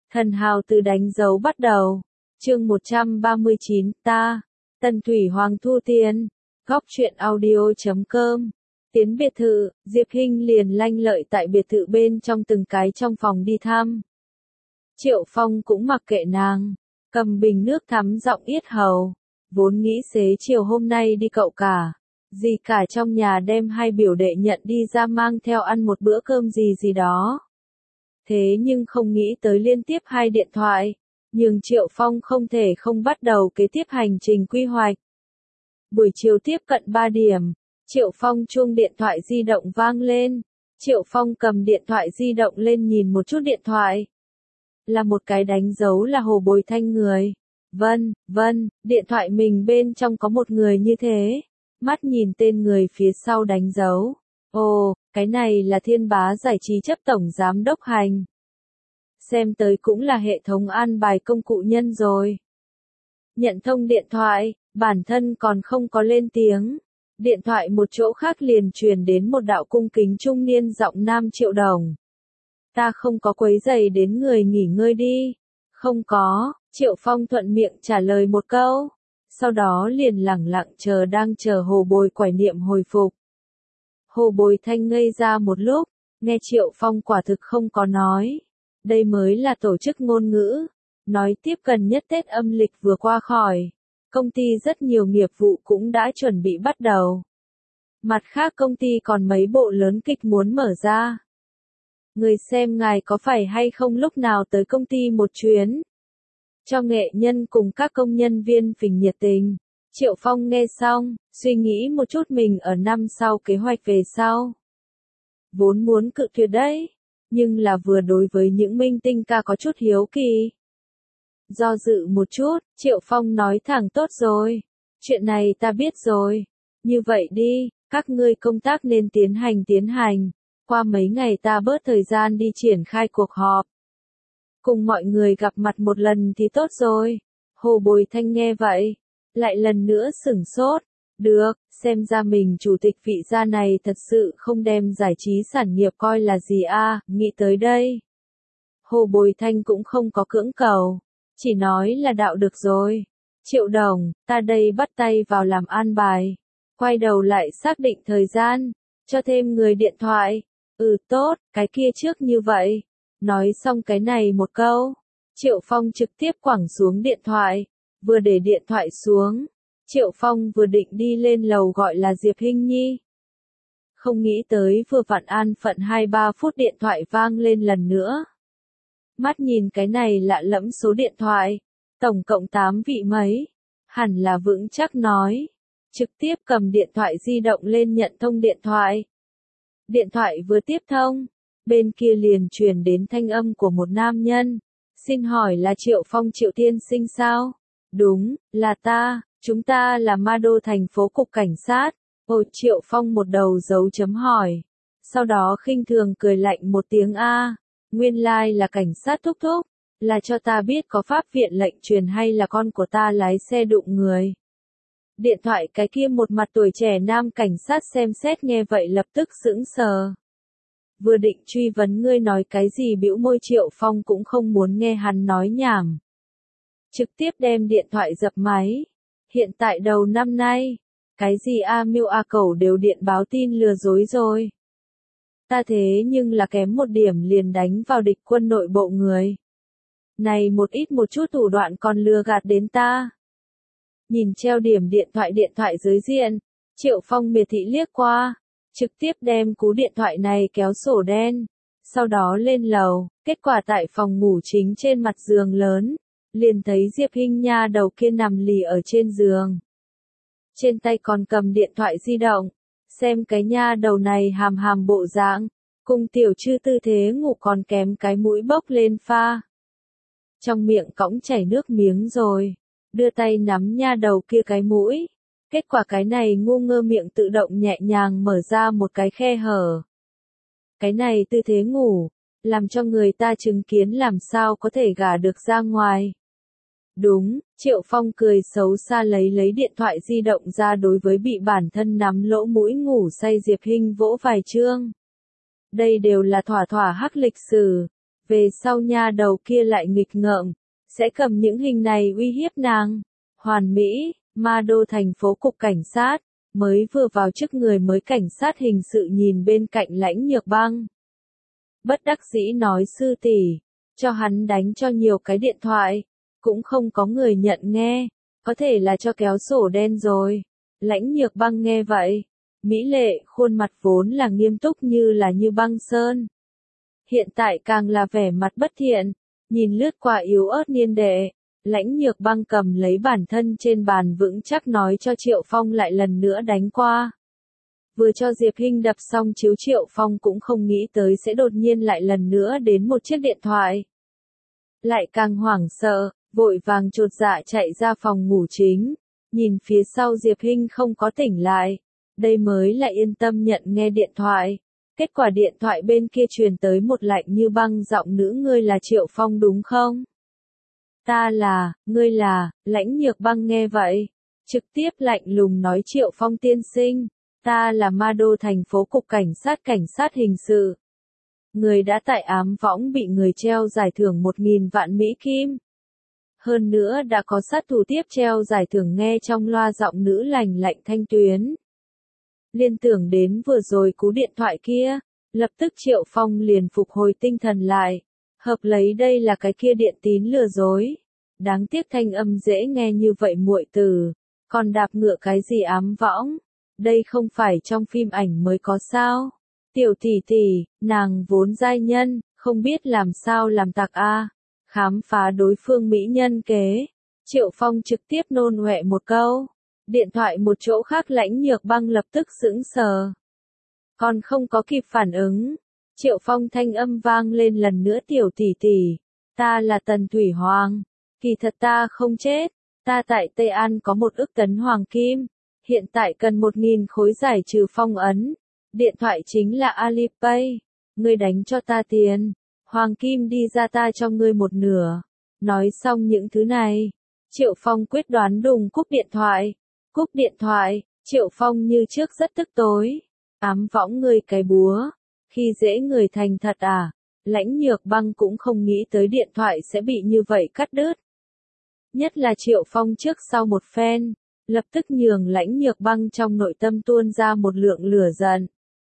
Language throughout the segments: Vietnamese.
Thần hào từ đánh dấu bắt đầu. Chương 139, ta, Tần Thủy Hoàng thu tiền. Góc truyện audio.com. Tiến biệt thự, Diệp Hinh liền lanh lợi tại biệt thự bên trong từng cái trong phòng đi thăm. Triệu Phong cũng mặc kệ nàng, cầm bình nước thắm giọng yết hầu. Vốn nghĩ xế chiều hôm nay đi cậu cả, gì cả trong nhà đem hai biểu đệ nhận đi ra mang theo ăn một bữa cơm gì đó. Thế nhưng không nghĩ tới liên tiếp hai điện thoại, nhưng Triệu Phong không thể không bắt đầu kế tiếp hành trình quy hoạch. Buổi chiều tiếp cận 3 điểm, Triệu Phong chuông điện thoại di động vang lên. Triệu Phong cầm điện thoại di động lên nhìn một chút điện thoại. Là một cái đánh dấu là Hồ Bồi Thanh người. Vâng, điện thoại mình bên trong có một người như thế. Mắt nhìn tên người phía sau đánh dấu. Ồ, cái này là Thiên Bá Giải trí chấp tổng giám đốc hành. Xem tới cũng là hệ thống an bài công cụ nhân rồi. Nhận thông điện thoại, bản thân còn không có lên tiếng. Điện thoại một chỗ khác liền truyền đến một đạo cung kính trung niên giọng nam Triệu Đồng. Ta không có quấy rầy đến người nghỉ ngơi đi. Không có, Triệu Phong thuận miệng trả lời một câu. Sau đó liền lẳng lặng đang chờ Hồ Bồi quải niệm hồi phục. Hồ Bồi Thanh ngây ra một lúc, nghe Triệu Phong quả thực không có nói. Đây mới là tổ chức ngôn ngữ. Nói tiếp gần nhất Tết âm lịch vừa qua khỏi. Công ty rất nhiều nghiệp vụ cũng đã chuẩn bị bắt đầu. Mặt khác công ty còn mấy bộ lớn kịch muốn mở ra. Người xem ngài có phải hay không lúc nào tới công ty một chuyến. Cho nghệ nhân cùng các công nhân viên phình nhiệt tình. Triệu Phong nghe xong, suy nghĩ một chút mình ở năm sau kế hoạch về sau. Vốn muốn cự tuyệt đấy, nhưng là vừa đối với những minh tinh ca có chút hiếu kỳ. Do dự một chút, Triệu Phong nói thẳng tốt rồi. Chuyện này ta biết rồi. Như vậy đi, các ngươi công tác nên tiến hành. Qua mấy ngày ta bớt thời gian đi triển khai cuộc họp. Cùng mọi người gặp mặt một lần thì tốt rồi. Hồ Bồi Thanh nghe vậy, lại lần nữa sửng sốt. Được, xem ra mình chủ tịch vị gia này thật sự không đem giải trí sản nghiệp coi là gì a, nghĩ tới đây. Hồ Bồi Thanh cũng không có cưỡng cầu, chỉ nói là đạo được rồi. Triệu Đồng, ta đây bắt tay vào làm an bài. Quay đầu lại xác định thời gian, cho thêm người điện thoại. Tốt, cái kia trước như vậy. Nói xong cái này một câu, Triệu Phong trực tiếp quẳng xuống điện thoại. Vừa để điện thoại xuống, Triệu Phong vừa định đi lên lầu gọi là Diệp Hinh Nhi. Không nghĩ tới vừa vặn an phận 2-3 phút điện thoại vang lên lần nữa. Mắt nhìn cái này lạ lẫm số điện thoại, tổng cộng 8 vị mấy, hẳn là vững chắc nói. Trực tiếp cầm điện thoại di động lên nhận thông điện thoại. Điện thoại vừa tiếp thông, bên kia liền truyền đến thanh âm của một nam nhân. Xin hỏi là Triệu Phong Triệu tiên sinh sao? Đúng, là ta, chúng ta là ma đô thành phố cục cảnh sát. Ồ, Triệu Phong một đầu dấu chấm hỏi. Sau đó khinh thường cười lạnh một tiếng a, nguyên lai là cảnh sát thúc thúc, là cho ta biết có pháp viện lệnh truyền hay là con của ta lái xe đụng người. Điện thoại cái kia một mặt tuổi trẻ nam cảnh sát xem xét nghe vậy lập tức sững sờ. Vừa định truy vấn ngươi nói cái gì bĩu môi Triệu Phong cũng không muốn nghe hắn nói nhảm. Trực tiếp đem điện thoại dập máy. Hiện tại đầu năm nay, cái gì A Miêu A Cẩu đều điện báo tin lừa dối rồi. Ta thế nhưng là kém một điểm liền đánh vào địch quân nội bộ người. Này một ít một chút thủ đoạn còn lừa gạt đến ta. Nhìn treo điểm điện thoại dưới diện, Triệu Phong miệt thị liếc qua, trực tiếp đem cú điện thoại này kéo sổ đen, sau đó lên lầu, kết quả tại phòng ngủ chính trên mặt giường lớn, liền thấy Diệp Hinh nha đầu kia nằm lì ở trên giường. Trên tay còn cầm điện thoại di động, xem cái nha đầu này hàm bộ dạng, cùng tiểu chư tư thế ngủ còn kém cái mũi bốc lên pha. Trong miệng cõng chảy nước miếng rồi. Đưa tay nắm nha đầu kia cái mũi. Kết quả cái này ngu ngơ miệng tự động nhẹ nhàng mở ra một cái khe hở. Cái này tư thế ngủ, làm cho người ta chứng kiến làm sao có thể gả được ra ngoài. Đúng, Triệu Phong cười xấu xa lấy điện thoại di động ra đối với bị bản thân nắm lỗ mũi ngủ say Diệp Hinh vỗ vài chương. Đây đều là thỏa hắc lịch sử. Về sau nha đầu kia lại nghịch ngợm, sẽ cầm những hình này uy hiếp nàng. Hoàn Mỹ, ma đô thành phố cục cảnh sát, mới vừa vào chức người mới cảnh sát hình sự nhìn bên cạnh Lãnh Nhược Băng. Bất đắc dĩ nói sư tỷ, cho hắn đánh cho nhiều cái điện thoại, cũng không có người nhận nghe, có thể là cho kéo sổ đen rồi. Lãnh Nhược Băng nghe vậy, mỹ lệ khuôn mặt vốn là nghiêm túc như băng sơn. Hiện tại càng là vẻ mặt bất thiện, nhìn lướt qua yếu ớt niên đệ, Lãnh Nhược Băng cầm lấy bản thân trên bàn vững chắc nói cho Triệu Phong lại lần nữa đánh qua. Vừa cho Diệp Hinh đập xong chiếu Triệu Phong cũng không nghĩ tới sẽ đột nhiên lại lần nữa đến một chiếc điện thoại. Lại càng hoảng sợ, vội vàng chột dạ chạy ra phòng ngủ chính, nhìn phía sau Diệp Hinh không có tỉnh lại, đây mới lại yên tâm nhận nghe điện thoại. Kết quả điện thoại bên kia truyền tới một lạnh như băng giọng nữ, ngươi là Triệu Phong đúng không? Ta là, ngươi là, Lãnh Nhược Băng nghe vậy, trực tiếp lạnh lùng nói Triệu Phong tiên sinh, ta là ma đô thành phố cục cảnh sát hình sự. Người đã tại ám võng bị người treo giải thưởng 1.000 vạn Mỹ Kim. Hơn nữa đã có sát thủ tiếp treo giải thưởng, nghe trong loa giọng nữ lành lạnh thanh tuyến. Liên tưởng đến vừa rồi cú điện thoại kia, lập tức Triệu Phong liền phục hồi tinh thần lại, hợp lấy đây là cái kia điện tín lừa dối. Đáng tiếc thanh âm dễ nghe như vậy muội tử, còn đạp ngựa cái gì ám võng, đây không phải trong phim ảnh mới có sao. Tiểu tỷ tỷ, nàng vốn giai nhân, không biết làm sao làm tặc a. Khám phá đối phương mỹ nhân kế, Triệu Phong trực tiếp nôn ọe một câu. Điện thoại một chỗ khác Lãnh Nhược Băng lập tức sững sờ. Còn không có kịp phản ứng, Triệu Phong thanh âm vang lên lần nữa, tiểu tỷ tỷ, ta là Tần Thủy Hoàng, kỳ thật ta không chết, ta tại Tây An có 1 ức tấn hoàng kim, hiện tại cần 1.000 khối giải trừ phong ấn, điện thoại chính là Alipay, ngươi đánh cho ta tiền, hoàng kim đi ra ta cho ngươi 1/2. Nói xong những thứ này, Triệu Phong quyết đoán đùng cúp điện thoại. Cúp điện thoại, Triệu Phong như trước rất tức tối. Ám võng ngươi cái búa, khi dễ người thành thật à? Lãnh Nhược Băng cũng không nghĩ tới điện thoại sẽ bị như vậy cắt đứt. Nhất là Triệu Phong trước sau một phen, lập tức nhường Lãnh Nhược Băng trong nội tâm tuôn ra một lượng lửa giận.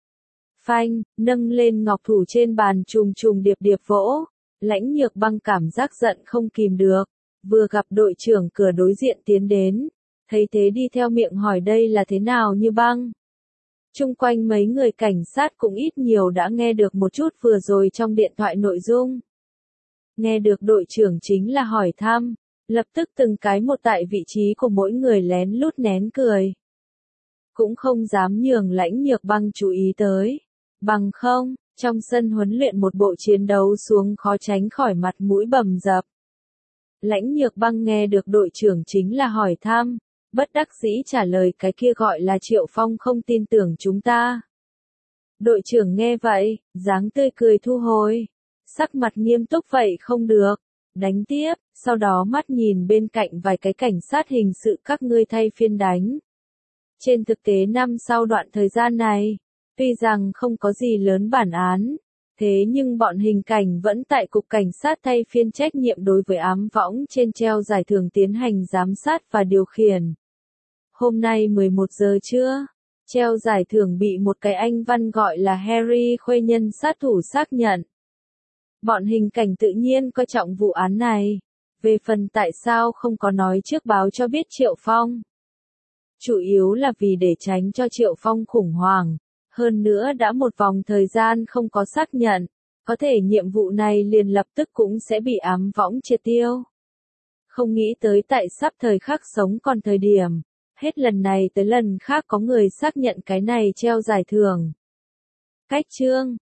Phanh, nâng lên ngọc thủ trên bàn trùng trùng điệp điệp vỗ, Lãnh Nhược Băng cảm giác giận không kìm được, vừa gặp đội trưởng cửa đối diện tiến đến. Thấy thế đi theo miệng hỏi đây là thế nào Như Băng. Chung quanh mấy người cảnh sát cũng ít nhiều đã nghe được một chút vừa rồi trong điện thoại nội dung. Nghe được đội trưởng chính là hỏi thăm, lập tức từng cái một tại vị trí của mỗi người lén lút nén cười. Cũng không dám nhường Lãnh Nhược Băng chú ý tới. Bằng không, trong sân huấn luyện một bộ chiến đấu xuống khó tránh khỏi mặt mũi bầm dập. Lãnh Nhược Băng nghe được đội trưởng chính là hỏi thăm. Bất đắc dĩ trả lời cái kia gọi là Triệu Phong không tin tưởng chúng ta. Đội trưởng nghe vậy, dáng tươi cười thu hồi. Sắc mặt nghiêm túc vậy không được. Đánh tiếp, sau đó mắt nhìn bên cạnh vài cái cảnh sát hình sự các ngươi thay phiên đánh. Trên thực tế năm sau đoạn thời gian này, tuy rằng không có gì lớn bản án, thế nhưng bọn hình cảnh vẫn tại cục cảnh sát thay phiên trách nhiệm đối với ám võng trên treo giải thưởng tiến hành giám sát và điều khiển. Hôm nay 11 giờ trưa, treo giải thưởng bị một cái anh văn gọi là Harry Khuê nhân sát thủ xác nhận. Bọn hình cảnh tự nhiên coi trọng vụ án này. Về phần tại sao không có nói trước báo cho biết Triệu Phong. Chủ yếu là vì để tránh cho Triệu Phong khủng hoảng. Hơn nữa đã một vòng thời gian không có xác nhận. Có thể nhiệm vụ này liền lập tức cũng sẽ bị ám võng triệt tiêu. Không nghĩ tới tại sắp thời khắc sống còn thời điểm. Hết lần này tới lần khác có người xác nhận cái này treo giải thưởng. Cách chương